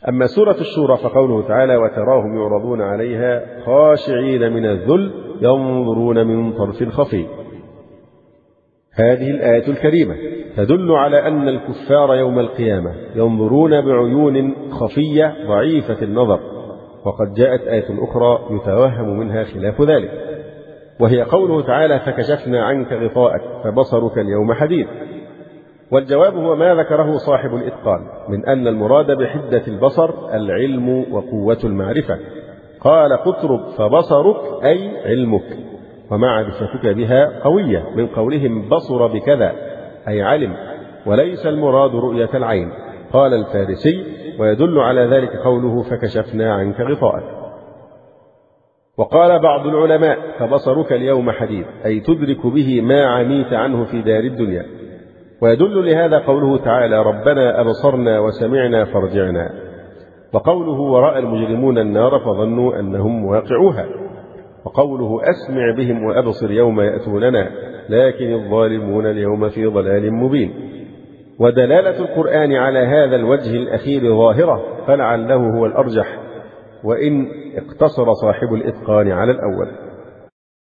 أما سورة الشورى فقوله تعالى: وتراهم يعرضون عليها خاشعين من الذل ينظرون من طرف خفي. هذه الآية الكريمة تدل على أن الكفار يوم القيامة ينظرون بعيون خفية ضعيفة النظر، وقد جاءت آية أخرى يتوهم منها خلاف ذلك، وهي قوله تعالى: فكشفنا عنك غطاءك فبصرك اليوم حديد. والجواب هو ما ذكره صاحب الإتقان من أن المراد بحدة البصر العلم وقوة المعرفة. قال قطرب: فبصرك أي علمك ومعرفتك بها قوية، من قولهم بصر بكذا أي علم، وليس المراد رؤية العين. قال الفارسي: ويدل على ذلك قوله: فكشفنا عنك غطاءك. وقال بعض العلماء: فبصرك اليوم حديد أي تدرك به ما عميت عنه في دار الدنيا. ويدل لهذا قوله تعالى: ربنا أبصرنا وسمعنا فارجعنا. وقوله: ورأى المجرمون النار فظنوا أنهم واقعوها. وقوله: أسمع بهم وأبصر يوم يأتوننا لكن الظالمون اليوم في ضلال مبين. ودلالة القرآن على هذا الوجه الأخير ظاهرة، فلعله هو الأرجح، وإن اقتصر صاحب الإتقان على الأول.